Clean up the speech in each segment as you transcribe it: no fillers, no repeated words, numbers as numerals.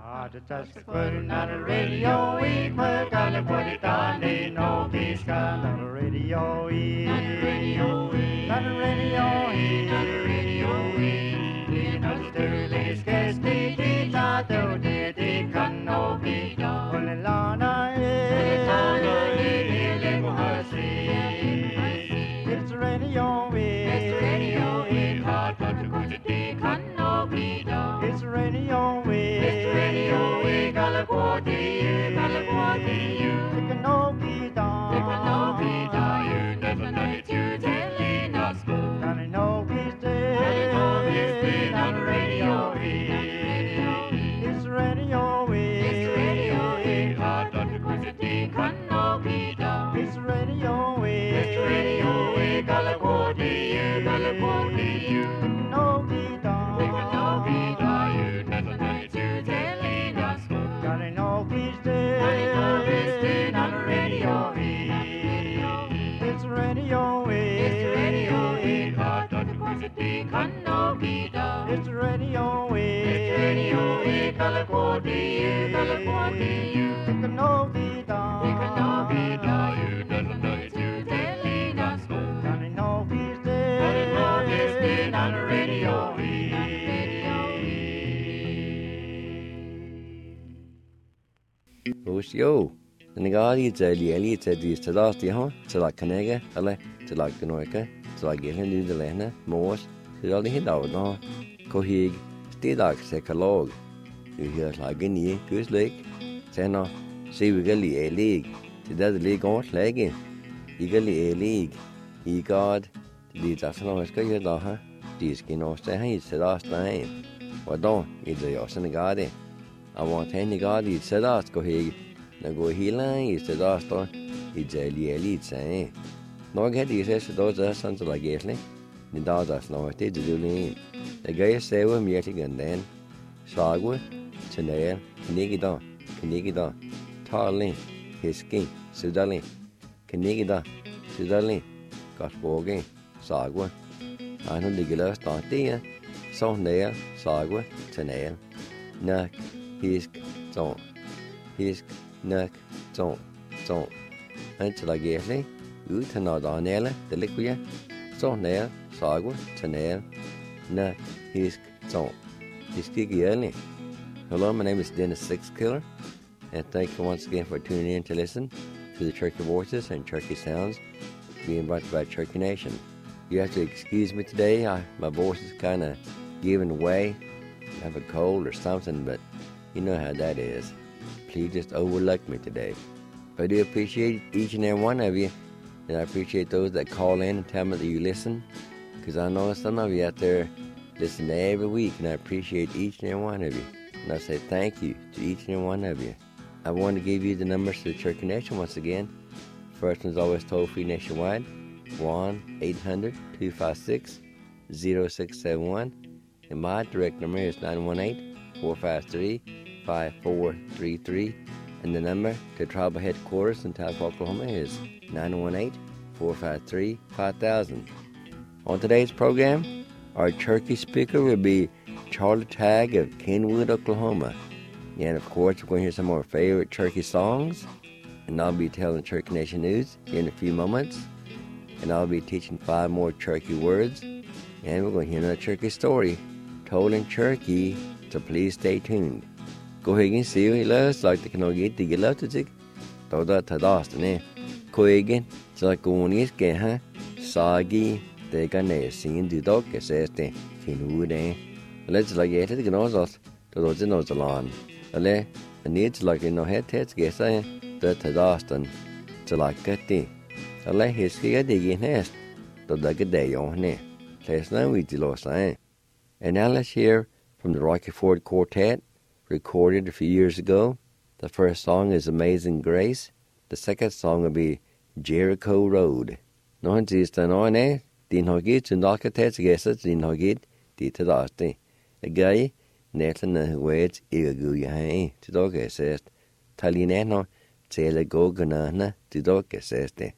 Put it on the radio, we put it on the no peace on the radio, on the radio, on the radio, on the radio, in the Sterling case, the tato, the canopi, Olana, it's radio, it's radio, hot, but the canopi, it's radio, it's radio, California, take a no guitar, you never know it, you telling us, and I know he's dead, on the radio, it's radio, hot, but the canopi, it's radio, California, no guitar, you never know it, you telling us, gotta know he's dead, on the radio, it's radio, hot, but the canopi, it's radio, California, take a no guitar, you never know it, you telling us, gotta know he's dead, on the radio. Yo, the Nagadi said, Yelly said, these to last the to like Canega, Ale, to like the Noica, to like Gillen, the Lena, Morse, to all the hit out, no, Cohig, Stedak, Sekalog, you hear like Guinea, Goose Lake, Sena, see we get the A League, to that league on flagging, you get the A League, you got the Tasano, Sky, huh? These can all say, it's the last time. What don't, it's the Yosanagadi. I want any god, it's the last Cohig. Now go healing is the last one. It's a elite saying. No get these as those sons like Gately. The dogs no it did do lean. The guy say with me again then. Sagwa, Chanel, Kanigida, Tarlin, Hisking, Sudalin, Kanigida, Sudalin, Gospogin, Sagwa. I know the Gillas don't dear. So nail, Sagwa, Chanel, Nuck, Hisk, Zon, Hisk. Nuck, zon, until I get me, you to know the nail, the liquid, so nail, sagwa, to nail, nuck, his zon. He's kicking early. Hello, my name is Dennis Sixkiller, and thank you once again for tuning in to listen to the Cherokee Voices and Cherokee Sounds being brought to you by Cherokee Nation. You have to excuse me today, my voice is kind of giving way. I have a cold or something, but you know how that is. Please just overlook me today. I do appreciate each and every one of you, and I appreciate those that call in and tell me that you listen, because I know some of you out there listen every week, and I appreciate each and every one of you. And I say thank you to each and every one of you. I want to give you the numbers to the Cherokee Nation once again. First one's always toll-free nationwide, 1-800-256-0671, and my direct number is 918-453-5433, and the number to tribal headquarters in Tulsa, Oklahoma is 918-453-5000. On today's program, our Cherokee speaker will be Charlie Tagg of Kenwood, Oklahoma. And of course, we're going to hear some of our favorite Cherokee songs, and I'll be telling Cherokee Nation news in a few moments, and I'll be teaching 5 more Cherokee words, and we're going to hear another Cherokee story told in Cherokee, so please stay tuned. Go ahead and see you last like the can get the love to take. Toda Tadastane. Coegan, Zaconis, Geha, Sagi, they can sing the dog, says the Kinwood. Let's like it, the Gnozos, to those in the lawn. Ale, and needs like in no head heads, guess I, the Tadastan, to like Gatti. Ale, his ski digging nest, to the good day on it. Says no, we lost, And now let's hear from the Rocky Ford Quartet, recorded a few years ago. The first song is Amazing Grace. The second song will be Jericho Road. Någon sista någon din har gitt sin arkitektgästet din har gitt dit till dasti. Det gay nätlarna words igaguya hai till doga sest. Talineno tele goganana till doga seste.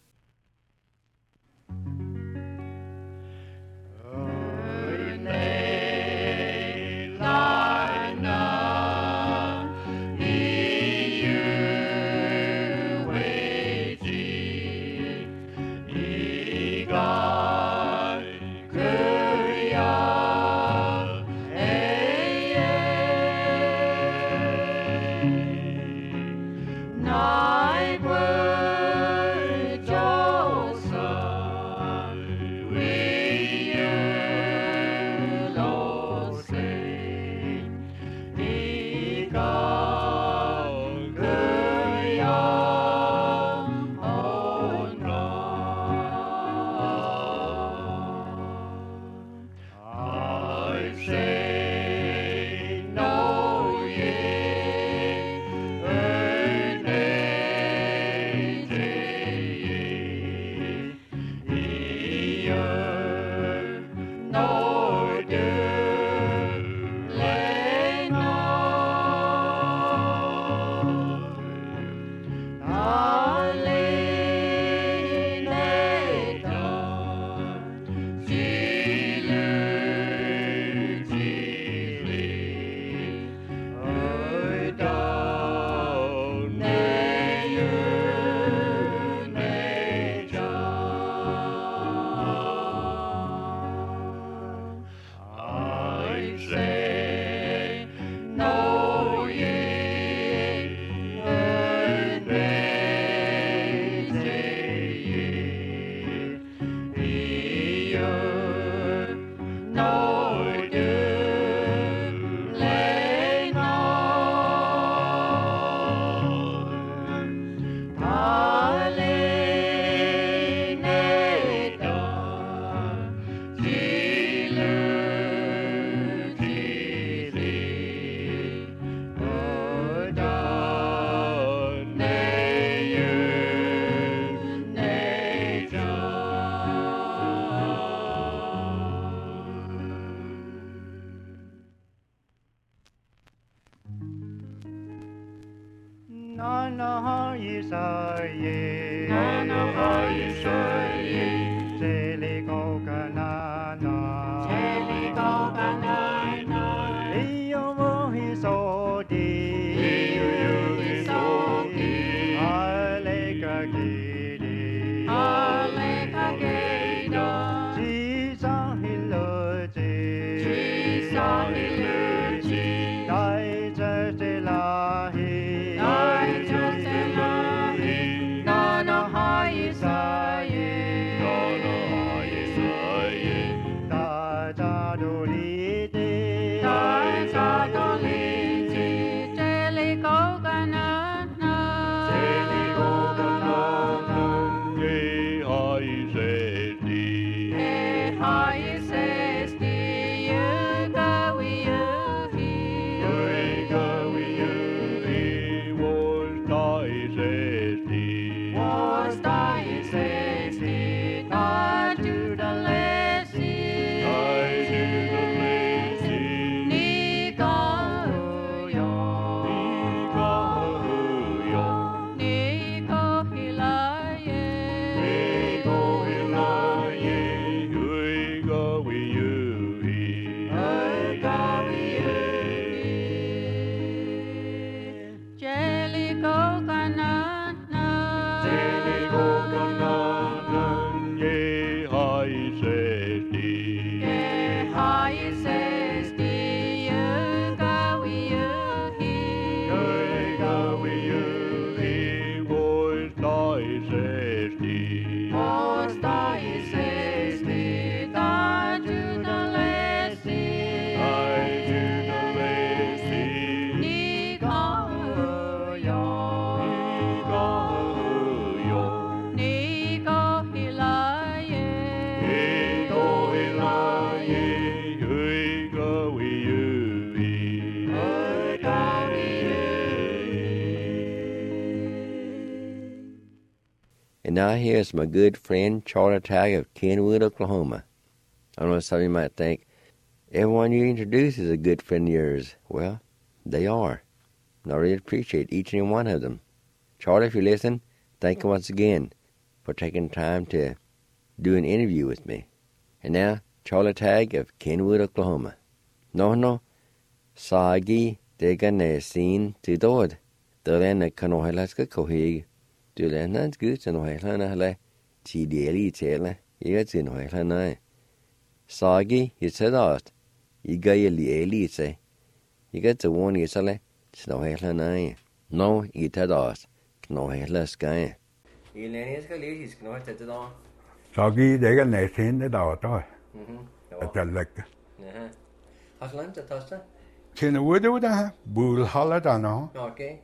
say, know ye her name, say ye, no do lay no And now here's my good friend Charlie Tagg of Kenwood, Oklahoma. I know some of you might think, everyone you introduce is a good friend of yours. Well, they are. And I really appreciate each and every one of them. Charlie, if you listen, thank you once again for taking time to do an interview with me. And now, Charlie Tagg of Kenwood, Oklahoma. No, sagi dega sin tidod. Delen kanohelas kohig. Dulen good to no helana ti daily tele. You to no helana. Sagi, you said that. You got your elite. You get to one you sale. No helana. No, you said that. No helas guy. You learn to ladies can what to do. Sagi dega sin the daughter. At the leg. Has lunch at Tosta? Tin a widow da, bull holiday no. Okay.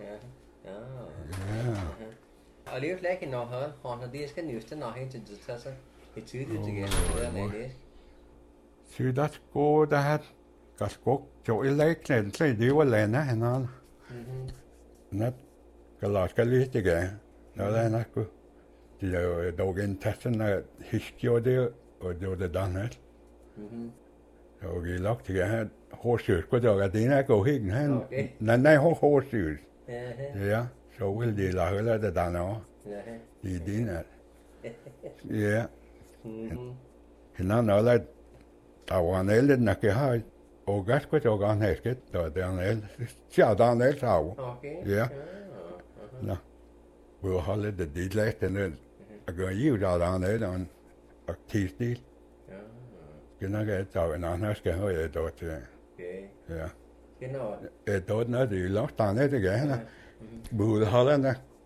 I live like in her, on a disc and used to know him to discuss it. It's easy to get it. See that go that got cook, so it like and say they were lena and all. Not Galascali again. No, then I could. The dog in testing that history there or the done it. So we locked together horseshoes, because I didn't go hidden hand. None of horseshoes. Yeah. So we'll do like the dano. He did that. Yeah. And now that I want to let Naki high. Oh, that's what you're going to get down there. See down there. Yeah. No. We'll hold it the deed left and then I'm going to use down there on a Tuesday. Can I get out and I'm not going to do it? Ja. Genau. Dort noch die Lochtan nicht gehen. Bude hadden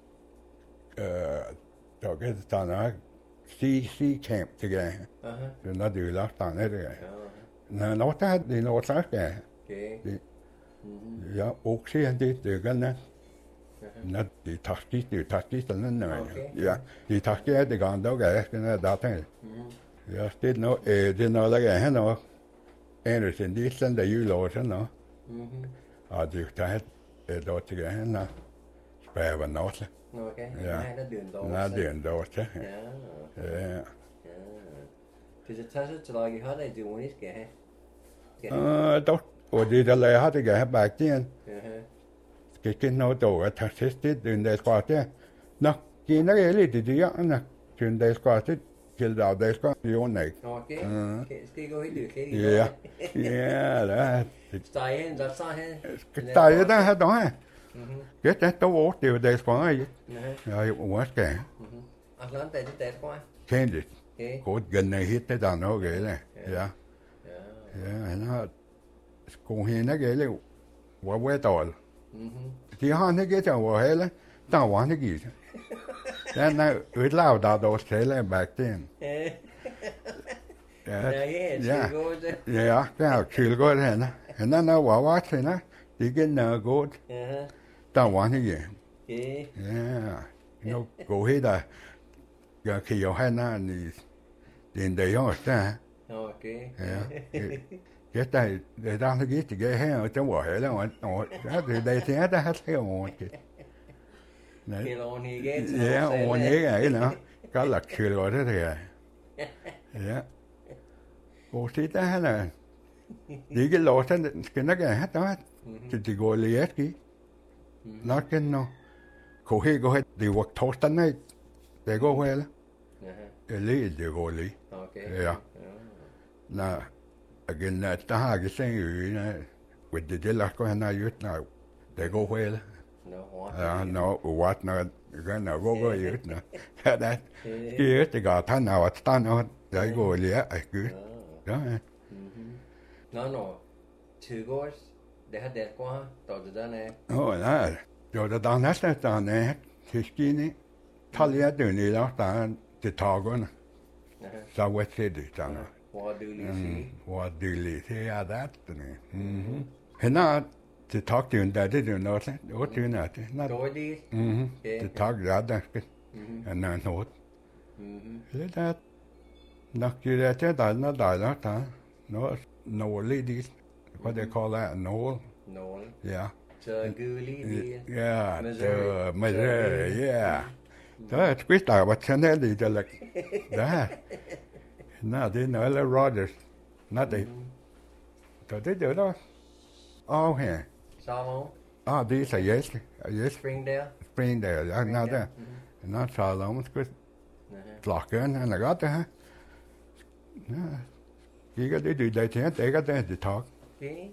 daar is het dan ook sea camp te gaan. Dus dat die Lochtan niet gaan. Nou, nog dat die Noordzaak gaan. Ja, ook zie je dit gaan. Net die tactisch dan niet meer. Ja, die tactisch die gaan ook echt dat heen. Ja, dit nou, dit nou leggen hen nog. En in die zijn de julozen nog. Als je het dat te gaan, nou, spelen nog. Ja, na dyren dood. Ja. Dus het is het slag je had het doen is ge. Dat, og de der lader det gør bag den. Skal ikke nå dog at tage det den der skal det. Nå, det er lidt det der, nå. Den der skal det til der skal jo nej. Okay. Skal gå helt det. Ja. Ja, der. Stejen, der så her. Stejen der har der. Get that door det der skal ja. Ja, hvad skal? Atlanta det der skal. Kendte. Godt gennem hit det der noget gælde. Ja. Ja, han har sko hende gælde. Hvor dårlig. De har han ikke til hvor hele. Der var han ikke i. Den er udlavet der dog stille bag den. Ja, ja, det er kyld godt henne. Han er noget var til hende. Det er noget godt. Der var han ikke. Ja, nu går helt der. Jeg kan jo have en i den der også der. Okay. Ja, det er der ikke her, og det var heller og det er der har det ordentligt. Nej. Ja, og ikke er det, godt lagt kyld godt det der. Ja. Og det der han er. Det ikke lov til skal nok have der. Det går lige ikke. Nok nu. Kunne gå hen, det var torsdag nat. Det går heller. Lige det går lige. Okay. Ja. Nå. Igen, der har jeg set øjne. Ved det lagt han har gjort nu. Det går heller. Ja, nå, hvad når igen og går ut nå. Ja, det det går han har været stand og det går lige ikke. Ja. Nå. 20 år. Det har det går. Det der er. Nej. Jo, det der næsten der er tiskini. Talja den i der det tagerne. Så hvad siger det der? Hvor dyligt er det? Han har det tag det der det noget. Og det er det. Dårligt. Det tag der skal. Han er noget. Det er nok det der der. Noget lidt. Hvad det kalder noget. Ja. Så gullig. Ja, det med ja. Det er spist der var channel i det der. Nej, det er noget Rogers. Nej, det. Det er det. Åh, her. Salomon. Det er så yes. Springdale. Ja, nej der. Nå, Salomon skal klokken, han er godt det her. Ja. Kigger det der til, det er det tak. Okay.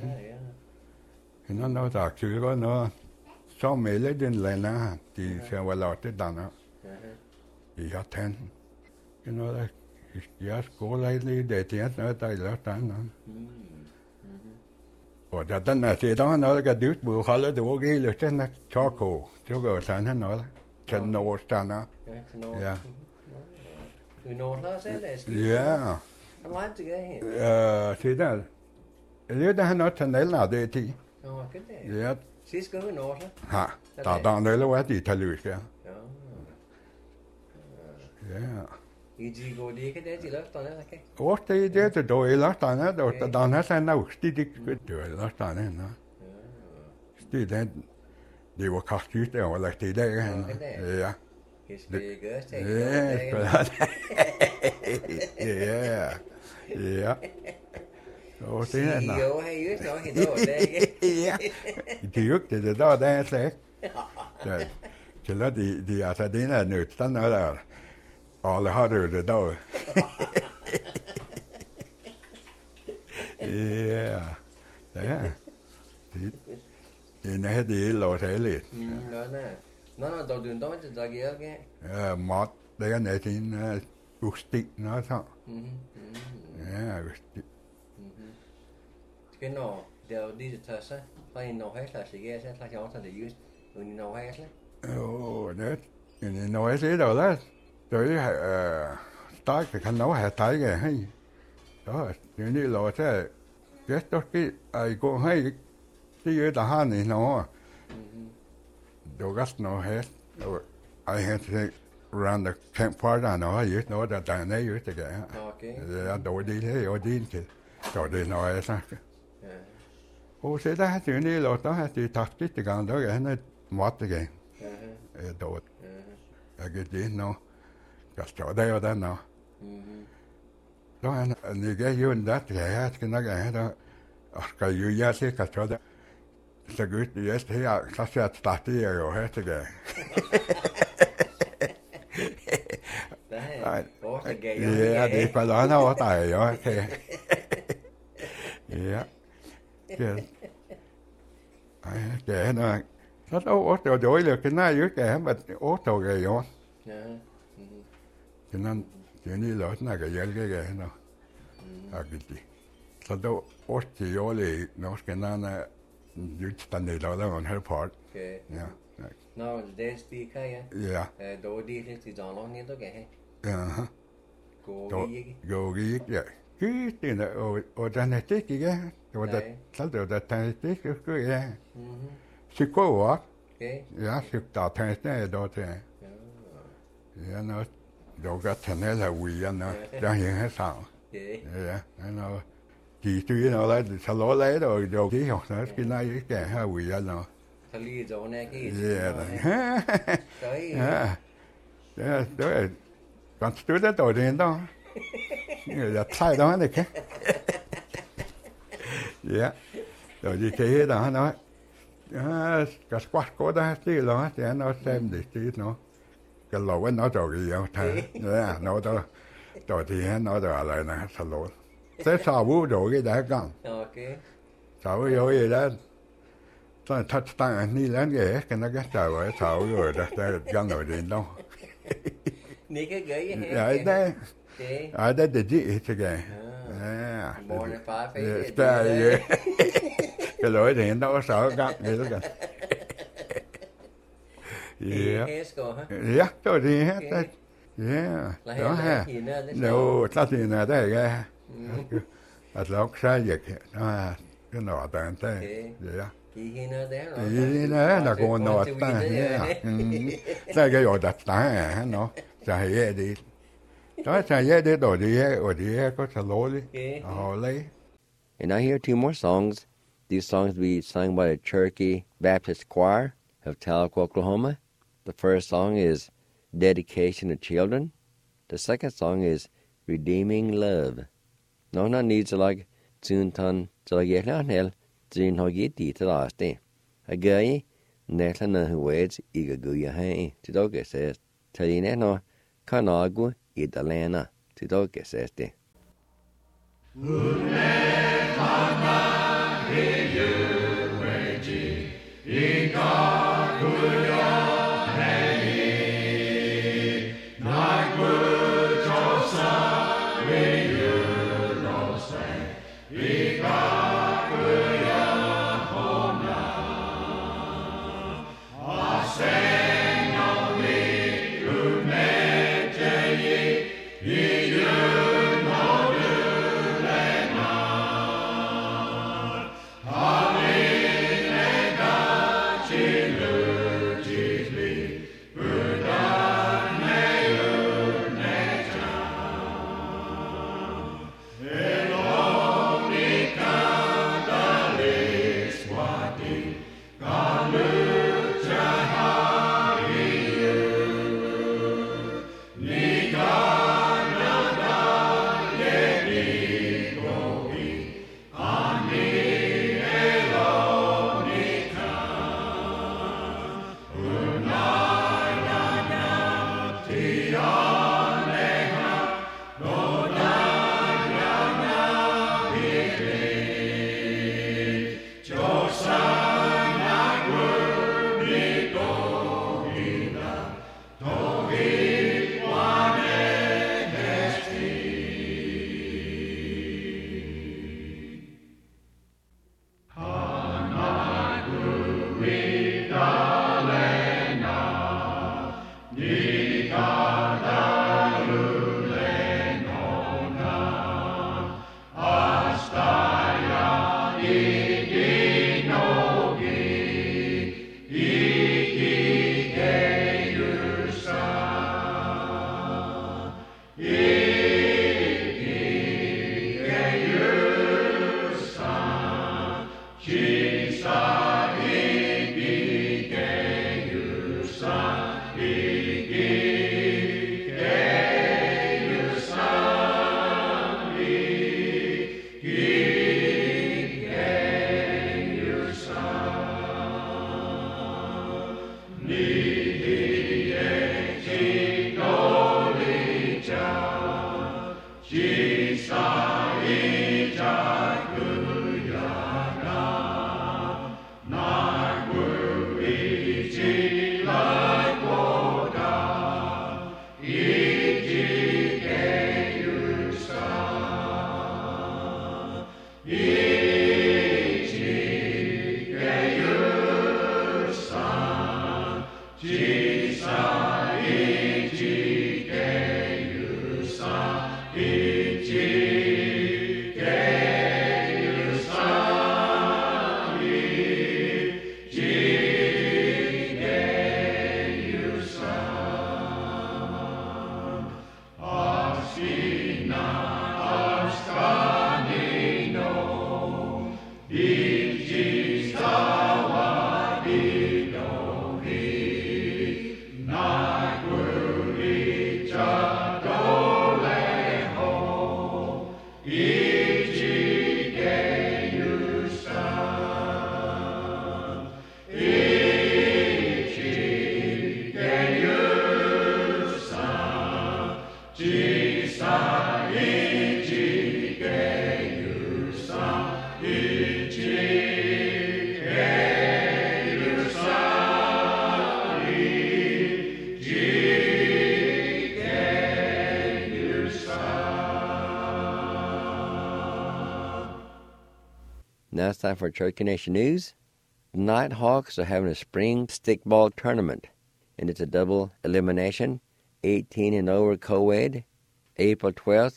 Nå, der er kykker noget. Så melder den lander, de skal være lavet det der. De har tændt. Det er noget, der jeg skoler lidt, det er noget, der er lavet der. Og da den er til, der er noget, der er dybt, hvor holder det også helt, den er tjokko. Det går sådan her noget. Til den overstander. Ja. Du når der selv, ja. Hvor meget til her? Se der. Det er noget til Nelna, det er 10. Ja. Sidste gang vi når så? Ja, der er noget, hvad de tager løs, ja. Ja. I de går ikke det til løfterne, okay? Og det er det, der er løfterne, der er sådan noget, det er løfterne, nå. Det er den, det var kraftigt, det var lagt i dag, ja. Ja. Og det er nok. Jo, har just nok i dag. Ja. Det er jo ikke det, der er slet ikke. Så lad de altså, det er nødt, der er noget der. Alle har det der. Ja. Ja. Det er det hele og det lidt. Nå, der du ikke til dag ikke? Ja, mat, det er net en ustik, nå så. Ja, ustik. Genau, der diese Tasse, weil ich noch heißler, sie geht jetzt gleich aus, die just, und ich noch heißler. det nói thế đâu đó tới tới cái khăn nấu hạt tới cái hay đó như này là thế cái đó cái ai cũng hay cái gì đó han này nó đồ gas nó hết I had to take around the campfire nó hay nó đã tại này dưới cái Okay. đồ đi thế ở đi thì rồi đi nói sao ô sẽ đã như này là đó thì thật cái cái đó cái nó mất cái đồ cái gì nó cái chỗ đây ở đó nó đó anh cái yêu đó thì cái nó cái đó cái yêu giá thì cái chỗ đó sẽ gửi đi thì cái sẽ start đi rồi hết cái yeah đi phải đó nó ở tại rồi thì yeah cái nó rất ố trò dối được cái này dưới cái mà ố trò cái rồi cho nên chuyện đi lỡ là cái gì nó cái gì sau đó ố chỉ ố thì nó cái nào là dưới tận này đó là còn hơi phật yeah Now there's the kaya. yeah Đồ đi thì dọn nó nên tôi cái. Go cái thì là ở trên này cái rồi đó sau đó là cái cái sự cố quá yeah sự tạo thành cái đó thì yeah nó đồ cái thành là quỷ nó ra hiện hết sao yeah nó chỉ tuy nó lấy sau đó lấy rồi đồ kỹ học nó cái này cái ha quỷ nó Thali chỗ này cái đó là còn tôi đã đổi đến đó là thay đó này cái yeah rồi đi cái đó nó cái squat của đó chứ nó thì nó xem để chứ nó cái lỗ nó rồi gì không thấy nó đó rồi thì nó rồi lại nè sao lỗ thế sao bố rồi cái đã con sao rồi đó tôi thật tăng đi lên cái nó cái trời ơi sao rồi đó gan rồi đến đâu Ní cái gửi ở đây để gì thế cái cái lỗi thì nó sợ gắt vậy đó kìa tôi đi hết đó ha đâu ta thì là đây cái nó sai việc nó cái nọ tàn thế vậy đó là con nọ ta đây cái rồi đặt ta nó chạy đi đó chạy đi rồi đi có sao lỗi đi họ lấy. And I hear two more songs. These songs be sung by the Cherokee Baptist Choir of Tahlequah, Oklahoma. The first song is Dedication to Children. The second song is Redeeming Love. Nó needs like soon ton so like not hell soon ho get it to last day. A guy netla na who waits eager go ya hay to dog says tell you no Canagua Idalana to dog says day. Now it's time for Cherokee Nation News. The Nighthawks are having a spring stickball tournament, and it's a double elimination, 18 and over co-ed, April 12th,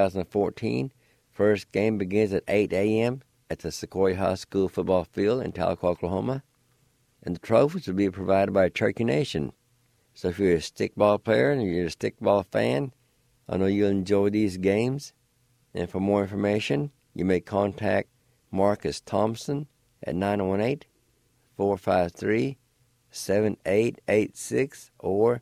2014. First game begins at 8 a.m. at the Sequoia High School football field in Tahlequah, Oklahoma. And the trophies will be provided by Cherokee Nation. So if you're a stickball player and you're a stickball fan, I know you'll enjoy these games. And for more information, you may contact Marcus Thompson at 918-453-7886 or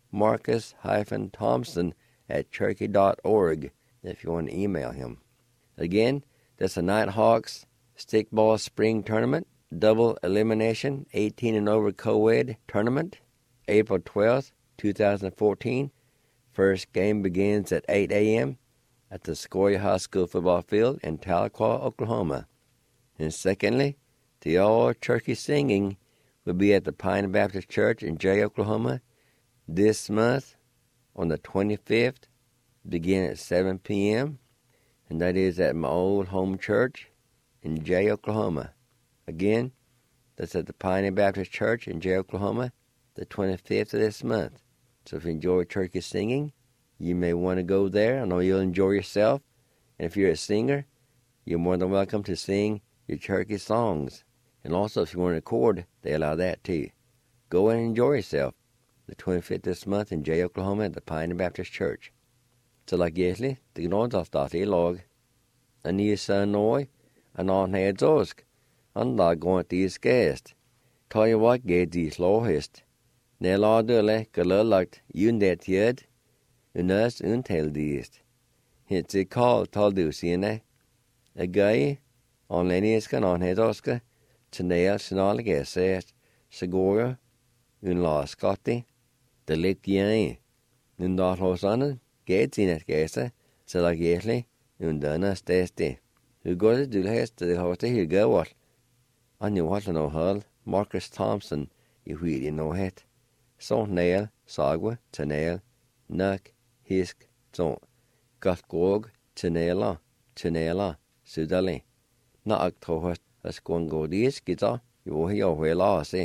Marcus-Thompson at Cherokee.org if you want to email him. Again, that's the Nighthawks Stickball Spring Tournament, double elimination, 18 and over co-ed tournament, April 12th, 2014. First game begins at 8 a.m. at the Sequoia High School football field in Tahlequah, Oklahoma. And secondly, the all-turkey singing will be at the Pioneer Baptist Church in Jay, Oklahoma this month on the 25th, beginning at 7 p.m., and that is at my old home church in Jay, Oklahoma. Again, that's at the Pioneer Baptist Church in Jay, Oklahoma, the 25th of this month. So if you enjoy turkey singing, you may want to go there. I know you'll enjoy yourself. And if you're a singer, you're more than welcome to sing your turkey songs. And also, if you want to record, they allow that too. Go and enjoy yourself. The 25th this month in Jay, Oklahoma at the Pioneer Baptist Church. Så la gjesli, det gnådalstat I lag. En ny sønn og en annen hedzosk. Han la gående til skæst. Ta jo vak ged I slåhest. Når la døle galølagt jundet jød, unøs unteldist. Hitt I kall tal du sine. A gøy, anledningskan an hedzoske, til næl snarlig gæsest, Segoria, unla skatti, det litt gjeng. Undal hos annet, ged sinet gæse, til la gjesli, undønne stesti. Hu går det dulhest til hos I hyggevall. Han jo hatt no hull, Marcus Thompson, I hvidi no het. Sånt næl, sagwe, til næl, nøk, hisk, sånt. Gatt gåg, til næla, sudali. Na aktrohest, as gong gå diskita, jo hela se.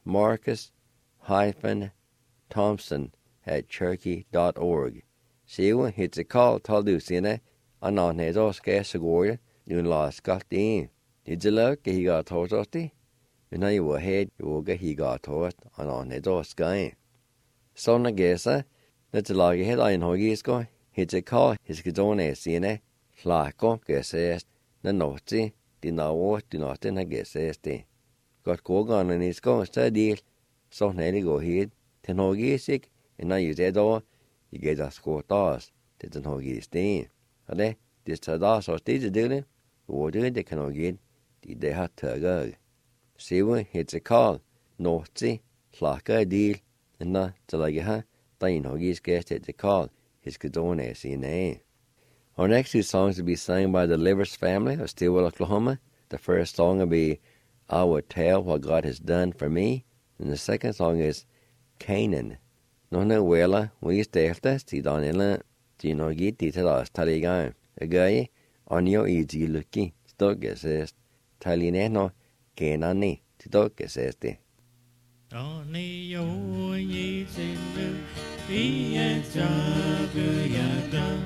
Marcus-Thompson at Cherokee.org. Siwa hits a call taldu sine, anan hedo ske Segoria, nun la skatti. Nidjala ke higa tosti. Vina you were head yoga higa tot on edo sky. Sona gesa, that's a log head on hogisko, hits a call his gidone sine, flako gesest, the noti, dinawo, dinatin a gesesti. Got gogan and his go study, so nearly go head, ten hogisik, and now you dead all, you get a score toss, didn't hogis stain. Are they? This tadas or stage doing, or do they can get, did they have to go? See when hits a call, noti, flaka deal. And na talaga tayin hogis guest at the call his Gidone CNA. Our next two songs will be sung by the Livers family of Stillwell, Oklahoma. The first song will be I Will Tell What God Has Done for Me. And the second song is Canaan. Nona wela we stefta si danela tino giti talas taliga. A guy on your easy lucky stock says Talineno Canani to says the. Oni yo yi zinu iye jagu yada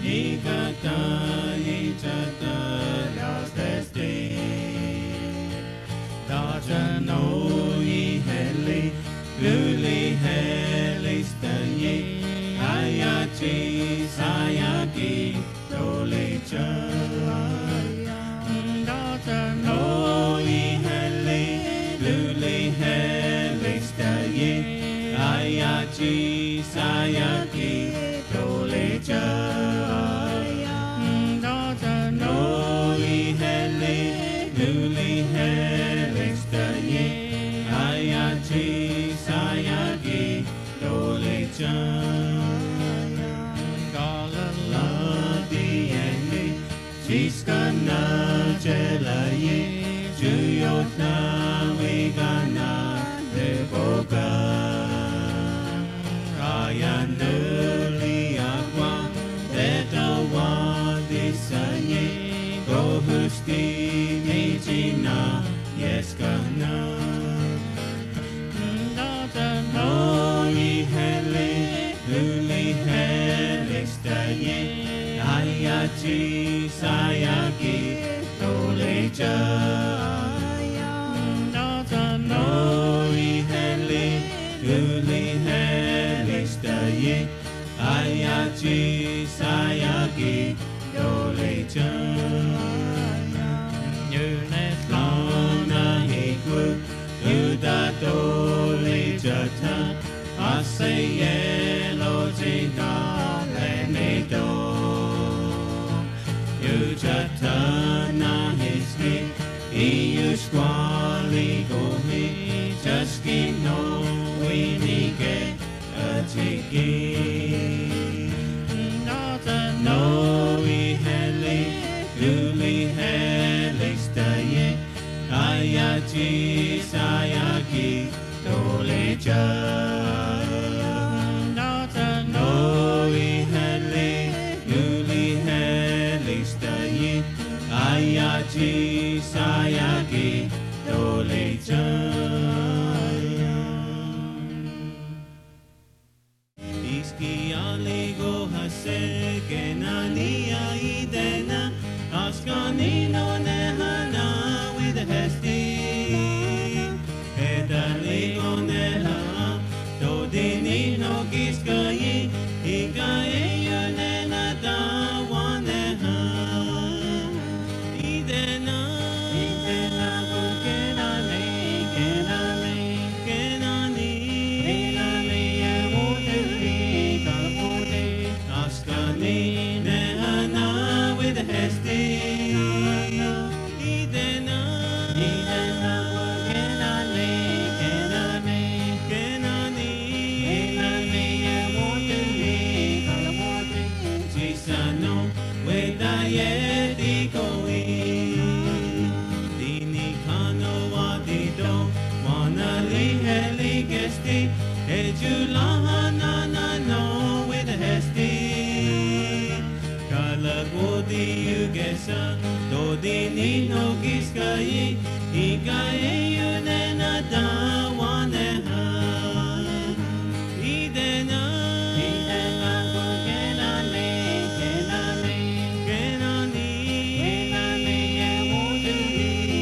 igata ijata las desti data no yi heli luli heli stayi ayachi sayaki doli jaya data no yi heli luli heli Ayachi sayaki dole jaya Data no ihele luli hele staye Ayachi sayaki dole jaya Gala la diye Chiska na jelaye Juyotna wigana deboga Ayanuli agua Detawa disanye Gohusti mijina Yeskana Data no ihele Luli hele staye Ayachi sayaki Dole jaya Data no ihele Luli hele staye Ayachi sayaki dole jaya Yunet lona hiku Yuda dole jata Aseye lo jina lene do Yujata na hiski Iyu squali gohi Jaski no winike Atiki Nata no ihele Luli hele staye Ayachi sayaki dole jaya Nata no ihele Luli hele staye Ayachi sayaki dole jaya Iski aligo hase kenani aidena Askani no nehana with hesti Edaligo neha Dodini no giskayi Ikaye yunena dawaneha Idena Idena kenani kenani kenani Askani nehana with hesti Idena Idena kenani kenani kenani Chisano wedaye dikoi Dini kano wadido Wanali heli gesti Ejulaha na no with hesti Kalagodi yugesa Dodini no giskayi Ikaye yunena dawaneha Idena Idena kenani kenani kenani kenani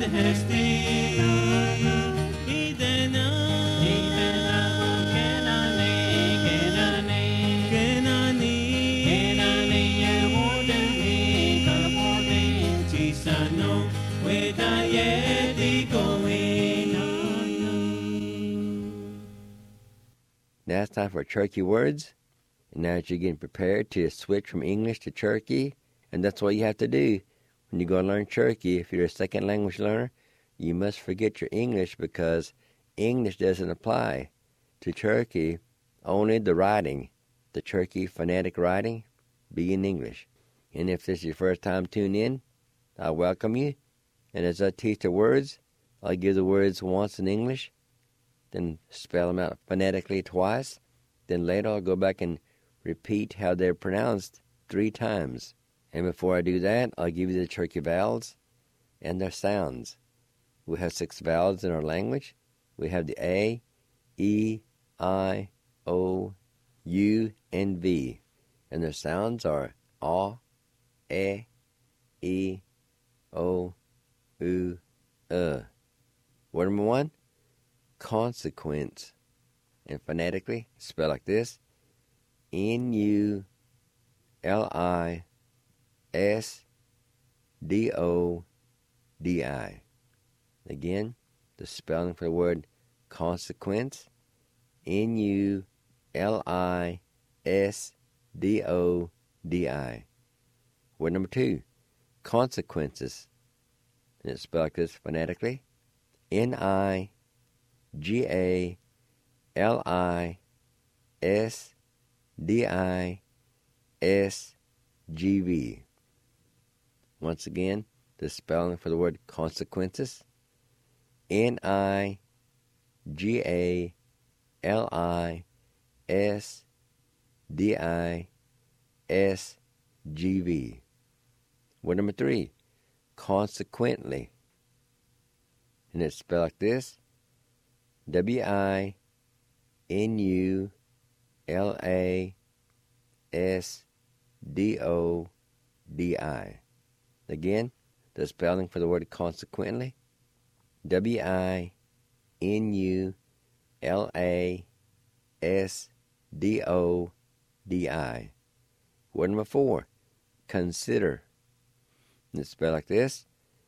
Now it's time for Cherokee words. And now you're getting prepared to switch from English to Cherokee. And that's what you have to do when you go learn Cherokee. If you're a second language learner, you must forget your English because English doesn't apply to Cherokee. Only the writing, the Cherokee phonetic writing, be in English. And if this is your first time tuning in, I welcome you. And as I teach the words, I'll give the words once in English, then spell them out phonetically twice. Then later I'll go back and repeat how they're pronounced 3 times. And before I do that, I'll give you the Cherokee vowels and their sounds. We have 6 vowels in our language. We have the A, E, I, O, U, and V. And their sounds are A, E, O, U, Word number 1, consequence. And phonetically, spell like this: N-U-L-I-S-D-O-D-I. Again, the spelling for the word consequence: N-U-L-I-S-D-O-D-I. Word number 2, consequences. And it's spelled like this phonetically: N-I-G-A-L-I-S-D-I-S-G-V. Once again, the spelling for the word consequences: N-I-G-A-L-I-S-D-I-S-G-V. Word number 3, consequently. And it's spelled like this: W-I-N-U-L-A-S-D-O-D-I. Again, the spelling for the word consequently: W-I-N-U-L-A-S-D-O-D-I. Word number 4, consider. And it's spelled like this: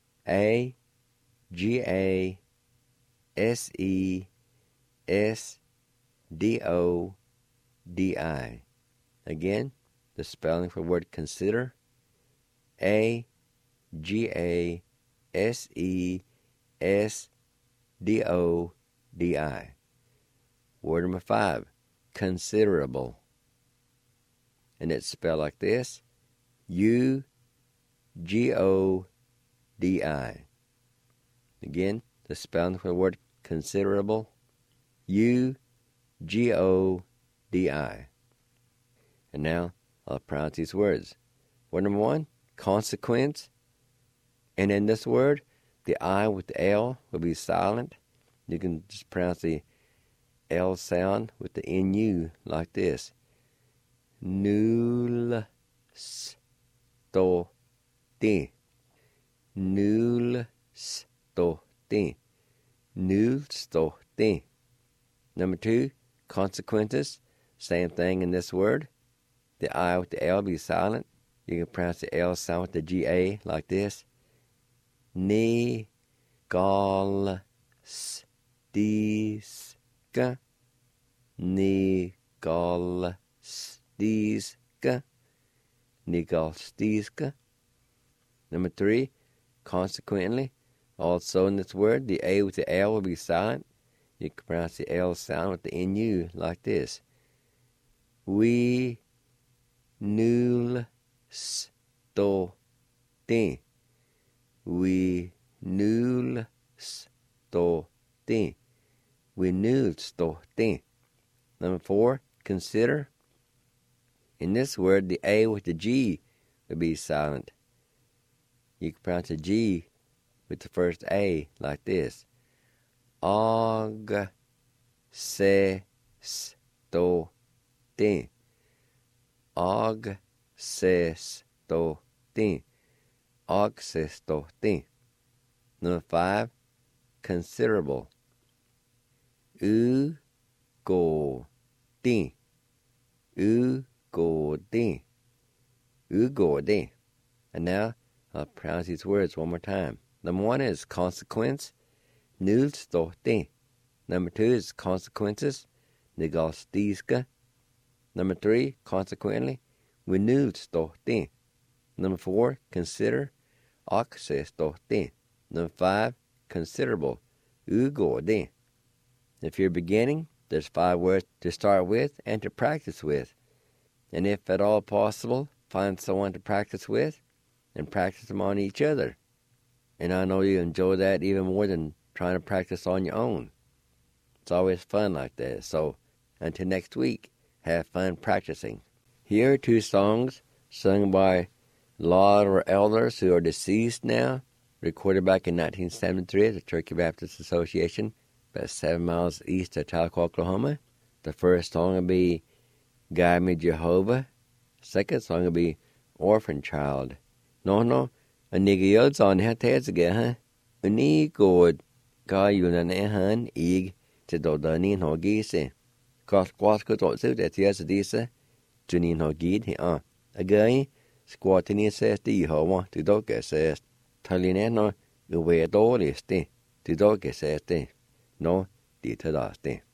A-G-A-S-E-S-D-O-D-I. Again, the spelling for the word consider: A-G-A-S-E-S-D-O-D-I. Word number 5, considerable. And it's spelled like this: U-G-O-D-I. Again, the spelling for the word considerable: U-G-O-D-I. And now I'll pronounce these words. Word number 1, consequence. And in this word, the I with the L will be silent. You can just pronounce the L sound with the N-U like this: Nul-sto-ti. Nul-sto-ti. Nul-sto-ti. Number 2, consequences. Same thing in this word. The I with the L will be silent. You can pronounce the L sound with the G-A like this: Ni-gal-stis-ka. Ni-gal-stis-ka. Ni-gal-stis-ka. Number 3, consequently. Also in this word, the A with the L will be silent. You can pronounce the L sound with the N-U like this: We nul-sto-ti. We nul-sto-ti. We nul-sto-ti. Number 4, consider. In this word, the A with the G will be silent. You can pronounce the G with the first A like this: Og-se-sto-ti. Og-se-sto-ti. Og-se-sto-ti. Number 5, considerable. U go din. U go din. U go din. And now I'll pronounce these words one more time. Number 1 is consequence. Nul sto din. Number 2 is consequences. Nigalstiska. Number 3, consequently. Renewed sto din. Number 4, consider. Oxe sto din. Number 5, considerable. Ugo din. If you're beginning, there's 5 words to start with and to practice with. And if at all possible, find someone to practice with and practice them on each other. And I know you enjoy that even more than trying to practice on your own. It's always fun like that. So until next week, have fun practicing. Here are 2 songs sung by a lot of our elders who are deceased now, recorded back in 1973 at the Turkey Baptist Association, about 7 miles east of Tahlequah, Oklahoma. The first song will be Guide Me Jehovah. Second song will be Orphan Child. No, aniga yod on hatezga, huh? Uni god ga yunanehan ig to dodani no gise. Cos quasco dotsu that yes disa, Junin no gid he Again, squatini says the Jehovah to doga says. Talineno, uwe dolisti, to doga says the. No, di tadaste.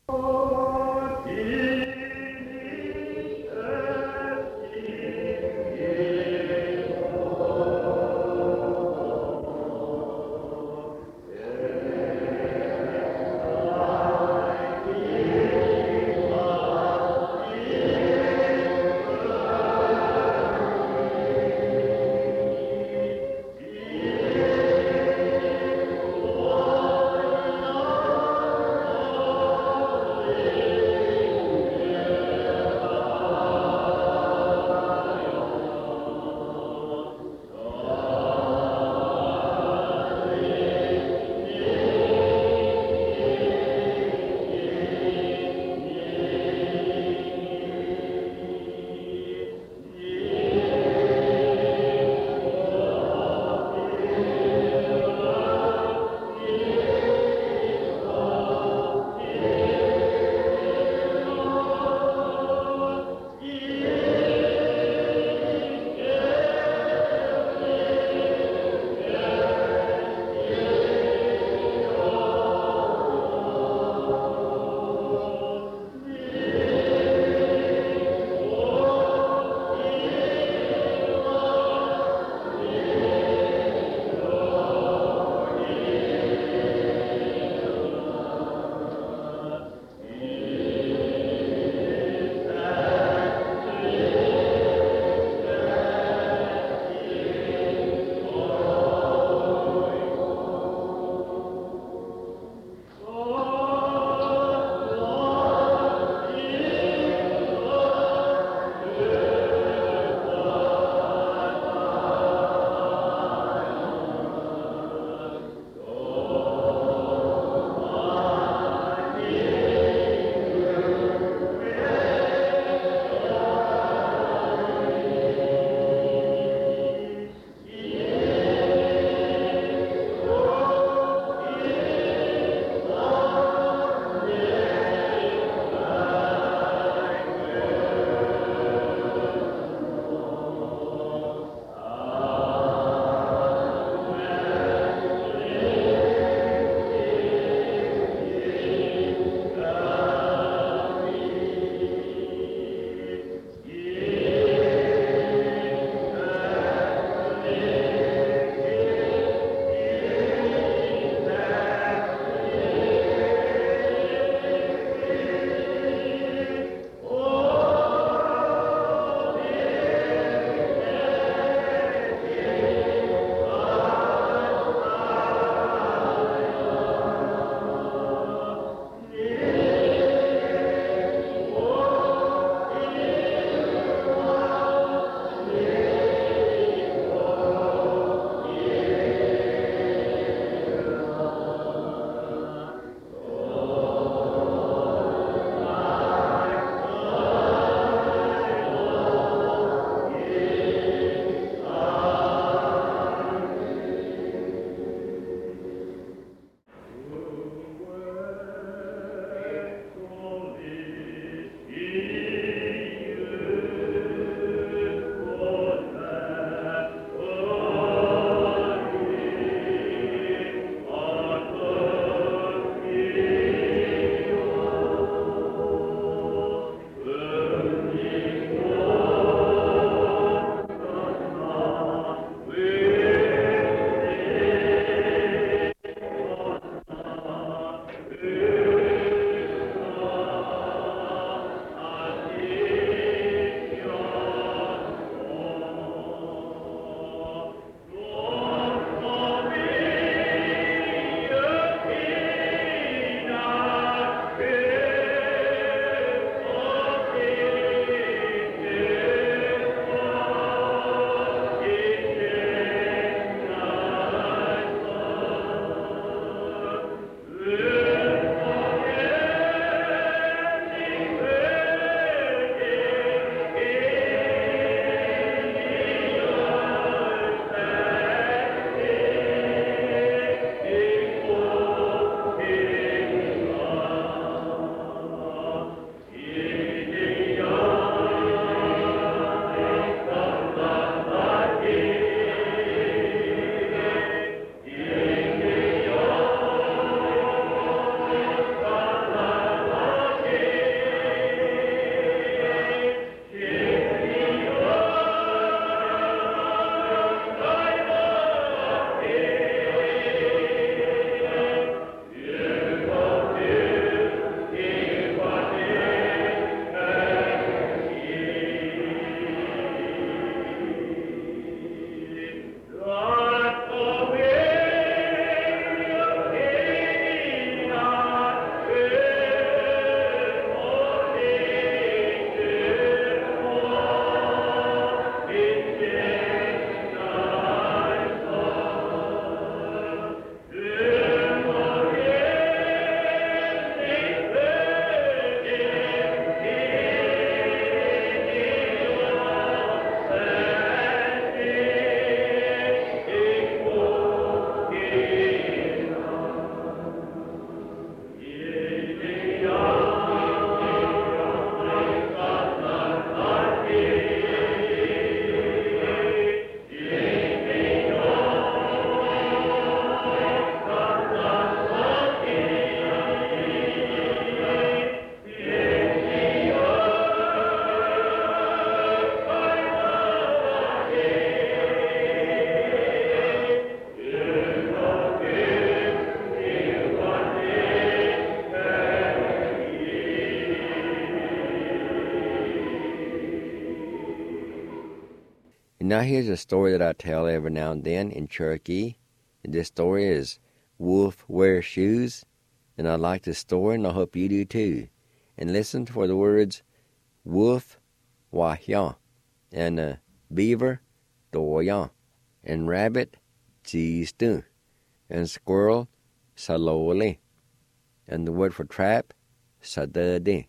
And now here's a story that I tell every now and then in Cherokee. And this story is Wolf Wears Shoes. And I like this story, and I hope you do too. And listen for the words wolf, wah-ya, and beaver, do-ya, and rabbit, geez-do, and squirrel, saloli, and the word for trap, sadadi.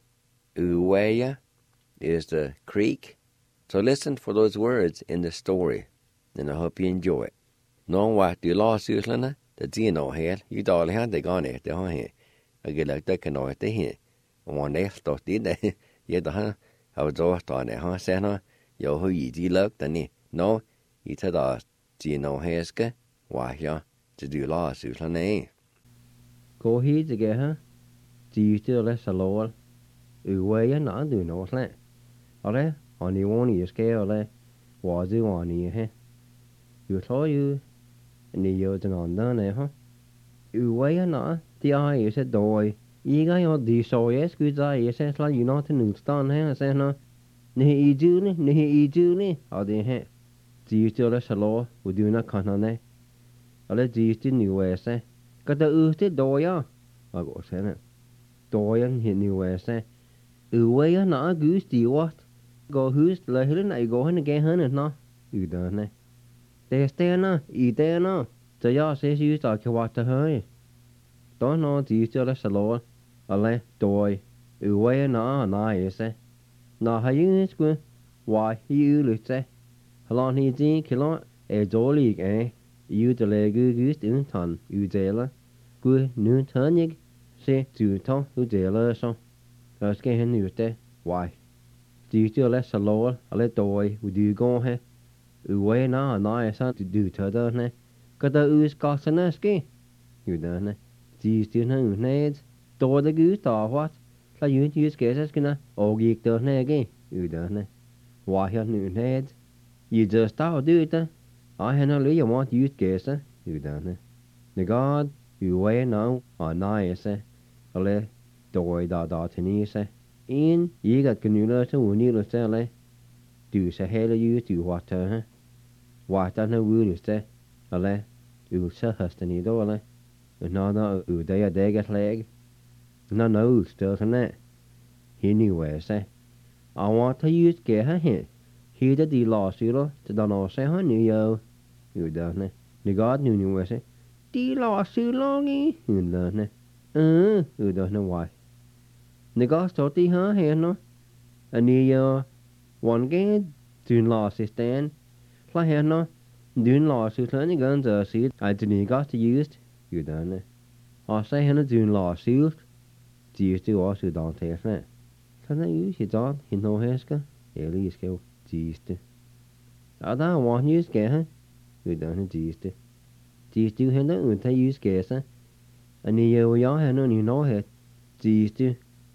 Uwaya is the creek. So listen for those words in the story, and I hope you enjoy it. No what do law suitlana, the zeno here, you dolly hand they gone it, the here. I get like that can know it here. One day, stop did that. Yet the huh, I was off on it, huh, Santa. Yo, who ye look, then no, you said, zeno heska, why, ya, to do law suitlana. Go here to get her. Do you still less a law? Uway and not do no slant. Ole, on the one you scare, ole, was you on you, eh? You saw you, and the years and on done, eh, huh? Uway and not, the eye is a doy. You got your D so yes, good eye, yes, like you not in Newston, eh? I said, no. Nehe Juni, Nehe Juni, or the head. Do you still less a law? Would you not con on eh? Ole, do you still new way, say? Got the oosted doya. I go, say it. Doyan hit new way, say. Uway and not goose, do you what? Go who's the hill I go and get her, no? You done it. They stay no, eat there no. So y'all says you start to watch the hurry. Don't know, do you still less a law? Ale, doy. Uway and not, you say. Now, how you is good? Why, you look say. How long he did kill a jolly, eh? You the leg goose in ton, you jailer. Good new turnig, say to ton, you jailer so. Let's get him you there. Why? Do you still less a law? A little way, would you go here? Uway now, I son to do to the ne. Got the ooze cost an ski. You done it. Do you still know nades? Do the goose or what? Like you use guesses gonna all geek the again. You done it. Why your new nades? You just start do it. I had no you want use guesses. You done it. The god, you way now, or nice, a le, doy da tenise. In, you got canula to needle sell, do say hell you do what, what on the wood is there, a le, you sell hustany dollar, another u day a day get leg. No, still to net. He knew where, say. I want to use get her here. He did the last year, to don't know say honey, yo. You done it. The god knew where, say. The last too longy, you done it. You don't know why. The god thought the her here, no. And the one game, doing last is stand. Fly here, no. Doing last is learning guns, see, I didn't got to use. You done it. I say, Hannah doing last suit. Do you still also don't take it? Can I use it on? He no heska? Eli skill. Geeste. I don't want you to get her. You done it, geeste. Do you still have to use gas? And you have no know it. Geeste.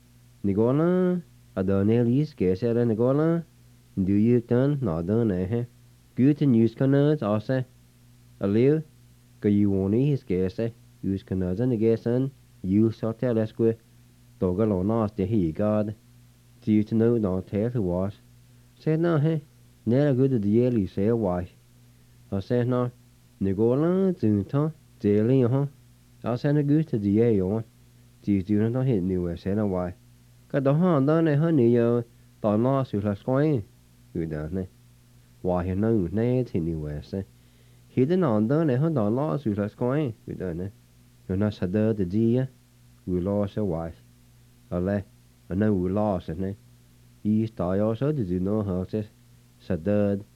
Nicola, I don't know use gas at Nicola. Do you done? Not done, eh? Good to use canards, I say. A live. Go you won't use gas, use canards and the gas and you sort of let's go. Dog alone asked the he god. Do you to know not tell who was? Said no, hey. Never good to the yearly say why. I said no. Nicola, Zunta, daily, I send a good to the year on. Do you do not hit new where said why? Got the hand done a honey, yo. Don't lost you last coin. You done it. Why he knows nades he knew where say. He did not done a hundred lost you last coin. You done it. You're not so dirty, the dear. We lost a wife. Ale, I know we lost it, ne? He start also to do no houses. Sadad.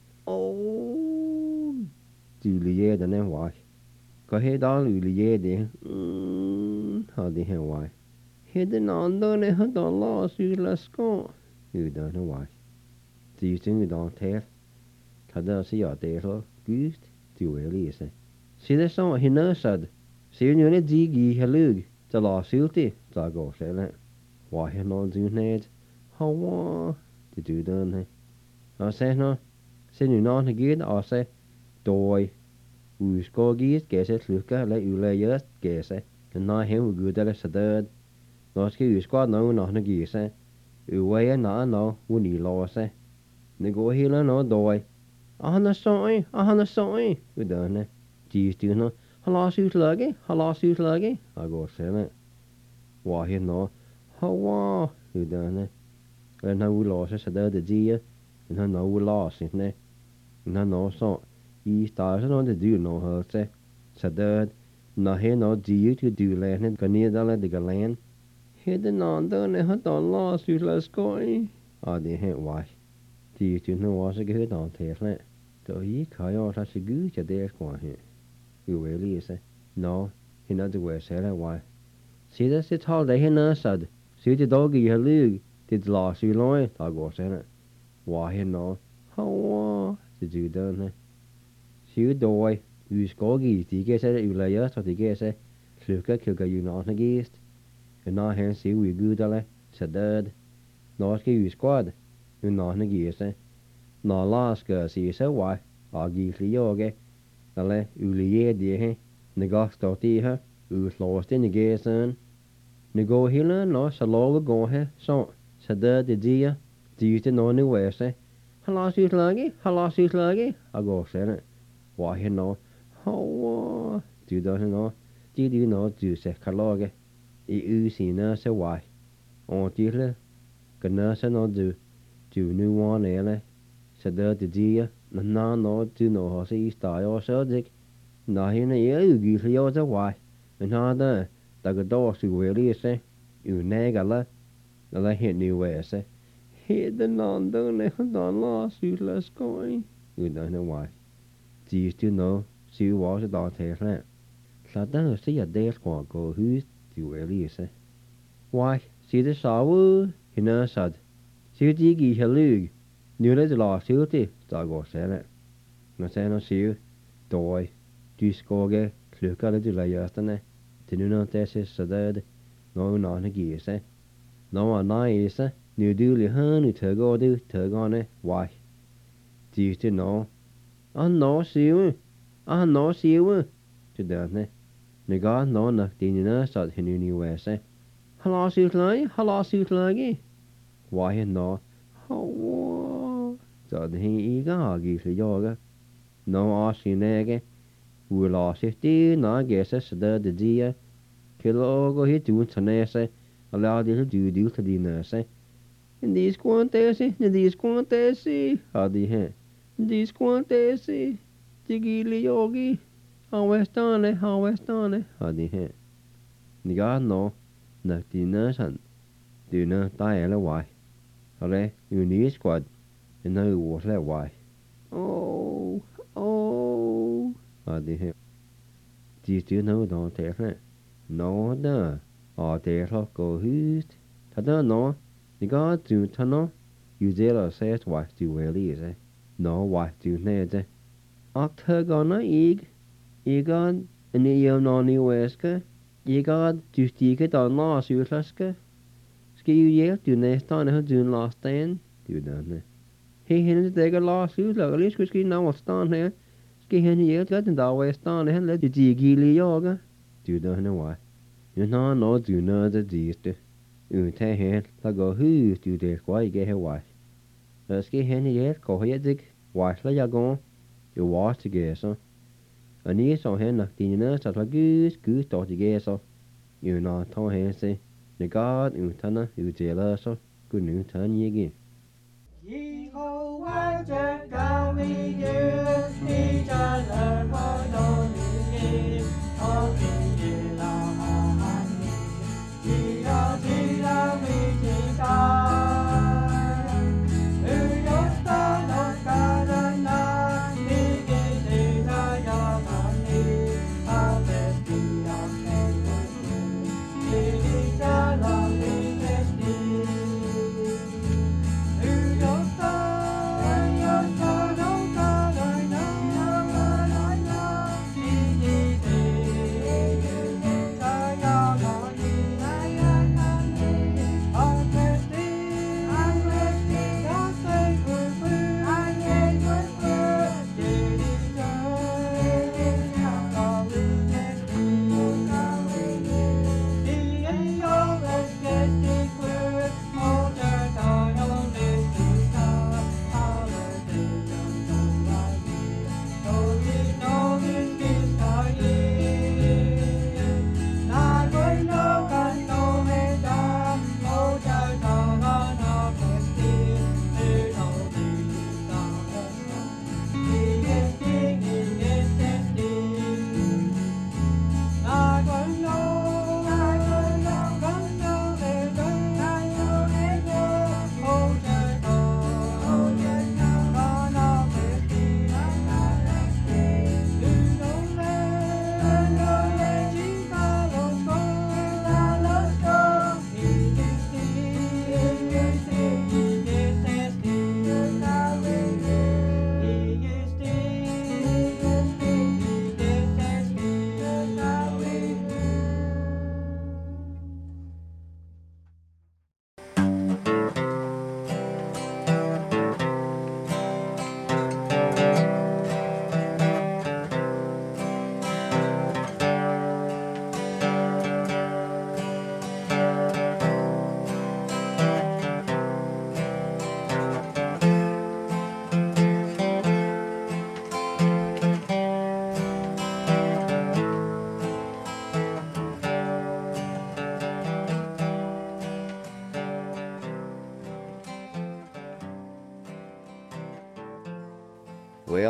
Oh, Julie, the name why? Go ahead, all Julie, dear. How the hell why? He did not done it, had not lost you last go. You don't know why. Do you think you don't tell? Kada see your day, goose, do really say. See the song he knows said. See you in a diggy, halug. The lawsuity, so go say that. Why he not do need? How to do done? I say no. Say you not again, I say, doy. We score geese, guess it, look at let you lay just guess it. And not him who good at a third. Not give you squad no, not a geese, You way and not no, when you lost it. They go here no doy. Ahana soi, udane. Jistu no, halasuit lagi, ago sene. Wahi no, hawa, udane. En ha ulosa sada de dia, en ha no ulosa ne. En ha no so, I stars no de du no hurte. Sada, na he no diu to du lehne, ganidale de galen. He de nanda ne ha don lasuit la skoi. Adi he wahi. Jistu no wasa ge don tesle. So I kayo sa sigu cha de kwa he. Uweli se. No, he na de we sele wahi. See this it's all day na sad. See the doggy you lug. Did last you loin, I go sene. Wahi no. Hawa, did you done? See doi. U skogi, die ge se u laya so die ge se. Sluka kilga you not na geest. En na hen see we gudale. Sadad. No ski u squad. U not na geest. Na laska see se why. Agi klioge. Dale u liye die he. Negas doti ha. U lost in the geesten. Nu go hila no sa loga go he. So. Sada de dia. Diute no nu wese. Halasuit lagi. I go sene. Wahi no. Hawa. Du da no. Du no du se kaloge. I u si na se why. On dile. Gana se no du. Du nu wan ele. Sada de dia. Na no du no ho se I style so dik. Na hina u gili o se why. En ha da. Daga do su weli se. U negala. Nala hit nu wese. Hit the non ne don lost you let's going. You don't know why. Do you still know? See was a dog tail. Satan see a day's go who's do really say. Why, see the saw, he no sad. See diggy halug. New let the last duty, dog was it. No say no see you. Doi. Do scoge, look at the layastane. Did you not test is dead? No, not a geese, eh? No, a nice, eh? Nu duly hun tug on it. Why? Do you still know? No, see you. To done it. Nega no nak dinner sat in USA. Halasuit lagi. Why no? How? So he gagi for yoga. No asinege. We lost it, na guess the dia. Kilo go hit doing tanese. Allow you to do to dinner, say. In these quantesi, Adi he. In these quantesi, Digili yogi, how westane, Adi he. Niga no, nak dinner san, do not die why. Ale, you need squad, and no was let why. Oh, Adi he. Do you still know don't tell it? No, da, there go who's, tada no. The God do tunnel, you zero says what do really is, eh? No, what do ned, Octagona egad, and the non weska, egad, do stick it on loss you laska. Ski you yet do nest on her doing last stand, do done. He hinted take a loss you like at least whiskey now will stand here. Ski hen yet let and always stand and let the gili yoga, do done why. You know, no, do not the deest. Te hen la go hu du de kwai ge he wai. Ski hen ye ko he dig wai la ya go. You was to ge so. Ani so hen na dinner sa la gus to ge so. You na to hen se. The God tana you jela so. Good new tan ye gi. Ye ho wa je ga mi ye ni cha la mo do ni ye. O ki ye la ha ni. Ji la mi ji ta.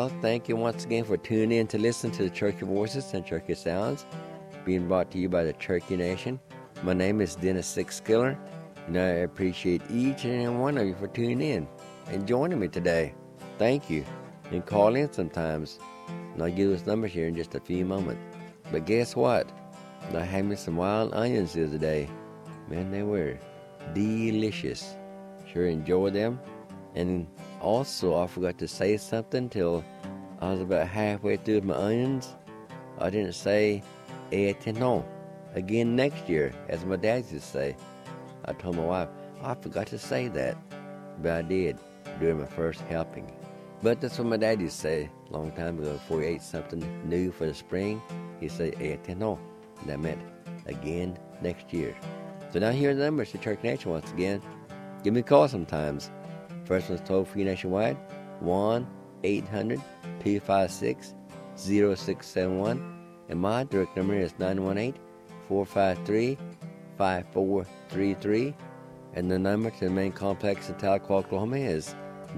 Well, thank you once again for tuning in to listen to the Cherokee Voices and Cherokee Sounds, being brought to you by the Cherokee Nation. My name is Dennis Sixskiller, and I appreciate each and every one of you for tuning in and joining me today. Thank you. And call in sometimes, and I'll give those numbers here in just a few moments. But guess what? I had me some wild onions the other day. Man, they were delicious. Sure enjoyed them. And also, I forgot to say something till I was about halfway through with my onions. I didn't say "attention" again next year, as my dad used to say. I told my wife, I forgot to say that, but I did during my first helping. But that's what my dad used to say a long time ago before he ate something new for the spring. He'd say "attention." That meant again next year. So now here are the numbers to Cherokee Nation once again. Give me a call sometimes. First one's toll-free nationwide, 1-800-256-0671. And my direct number is 918-453-5433. And the number to the main complex in Tahlequah, Oklahoma is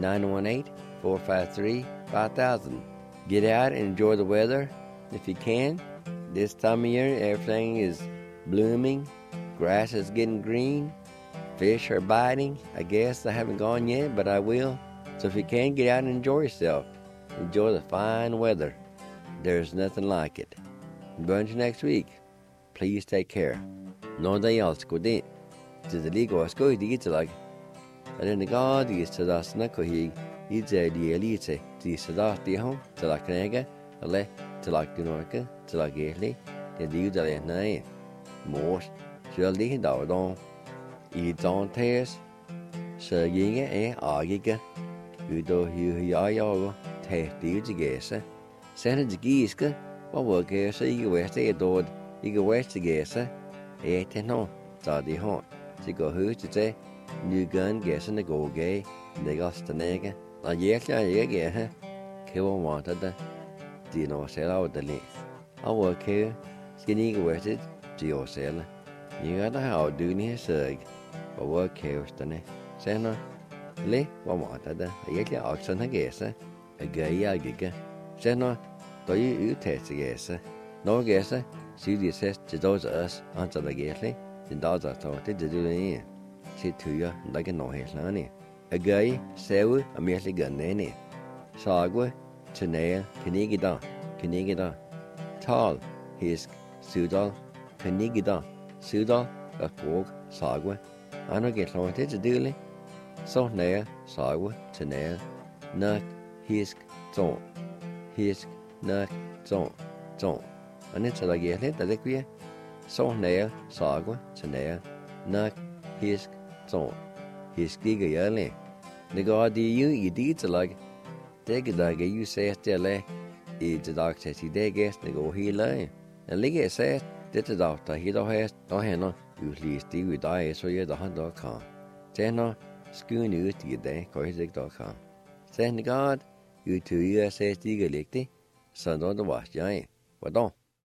918-453-5000. Get out and enjoy the weather if you can. This time of year, everything is blooming. Grass is getting green. Fish are biting. I guess I haven't gone yet, but I will. So if you can, get out and enjoy yourself. Enjoy the fine weather. There's nothing like it. Until next week, please take care. No day else go din. To the legal school, the like. And then the God is to the Snakohi, it's a elite, the Sadati home, to la Canega, a le, to la Gunorca, to la Gately, the Duda at night. Most shall lead down. I don't test, so you ain't argue. You do you are take the together. Send the geeska, what will get so you west a door, you go west together. 8 so the haunt. To go who to say, new gun guessing the go gay, they got the nigger. I yes, I get her. Kill wanted the Dino sell out the link. I work here, skinny wested, to your seller. You got the how do near surg. But work here, Stanley. Sena, Lay, what wanted the Yaki oxen, I guess, a gay giga. Sena, do you test the guess? No guess, see the assess to those us until the gately, the dogs are taught to do it. Sit to you like a no hair, a gay, sew, a merely gun, nanny. Sagwa, Tanea, Canigida, Tall, Hisk, Sudal, Canigida, Sudal, a fork, Sagwa. I don't get wanted to do it. So near, Sagwa, Tanea, Nuck, Hisk, Zon. Hisk, Nuck, Zon. And it's like a hit, like we so near, Sagwa, Tanea, Nuck, Hisk, Zon. Hisk, Giga Yelly. The God you did like. Take a dog, you say still, it's the dog says he did guess, they go he lay. And Liggy says, that's the doctor, he don't have, usually Steve with die, so you're the hunt.com. Then, schoon ut to get there, coisig.com. Send God, you to USA Stiga Lickty, son of the wash giant. What don't?